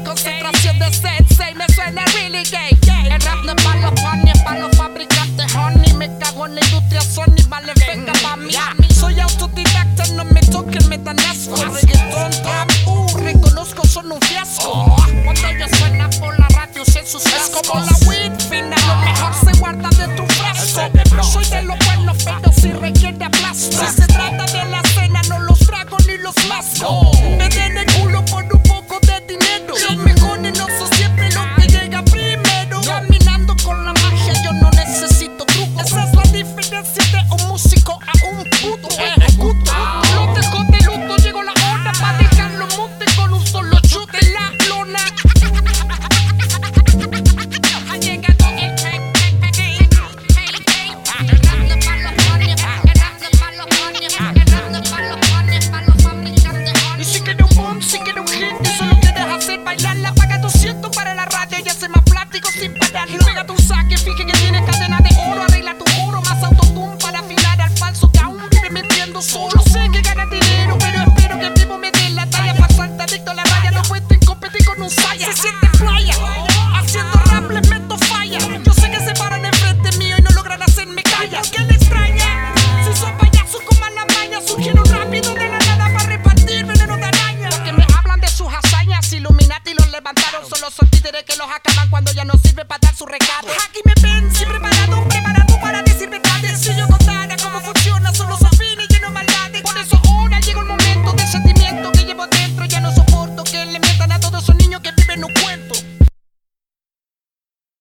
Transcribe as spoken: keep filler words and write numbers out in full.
concentración de sensei me suena really gay. El rap no es pa' los panes, es pa' los fabricantes honey. Me cago en la industria Sony, vale venga pa' mí. Soy autodidacta, no me toquen, me dan asco. Reggaeton, trap, uh, reconozco son un fiasco. Cuando yo suena por la radio, sé sus es como la weed fina, lo mejor se guarda de tu frasco. Soy de lo bueno, pero si requiere aplasto. Si se trata de la cena, no los trago ni los masco. Me den el culo por un poco de dinero. Los mejores no son siempre los que llegan primero. Caminando con la magia, yo no necesito truco. Esa es la diferencia de un músico a un puto ejecuto. Lo dejo de luto, llegó la hora para dejarlo monte con un solo chute en la lona. Ha llegado el crack, crack, crack, hey, hey. El rap no es pa' los panes, el rap no es pa' los panes, el rap no es pa' los panes, pa' los fabricantes honey. Y si quieres un boom, si quieres un hit, y solo quieres hacer bailarla, paga doscientos para la radio y hace más plástico sin pararlo. Pégate un saque, fije que tienes cadena de oro, arregla tu oro, más autotune para afilar al falso que aún vive metiendo solo. Sé que gana dinero, pero espero que en vivo me den la talla. Pa' saltar adicto a la raya, no pueden competir con un saya. Se siente playa, haciendo rap les meto falla. Yo sé que se paran enfrente mío y no logran hacerme calla. ¿Qué le extraña? Si son payasos con mala maña, surgieron rápido de la nada para repartir veneno de araña. Los que me hablan de sus hazañas, Illuminati los levantaron. Solo son títeres que los acaban cuando ya no sirve para dar su recado. Aquí me ven, siempre preparado, preparado para decir verdades. Si yo contara cómo funciona, solo son fines y lleno de maldades. Por eso ahora llegó el momento del sentimiento que llevo dentro. Ya no soporto que le mientan a todos esos niños que viven un cuento.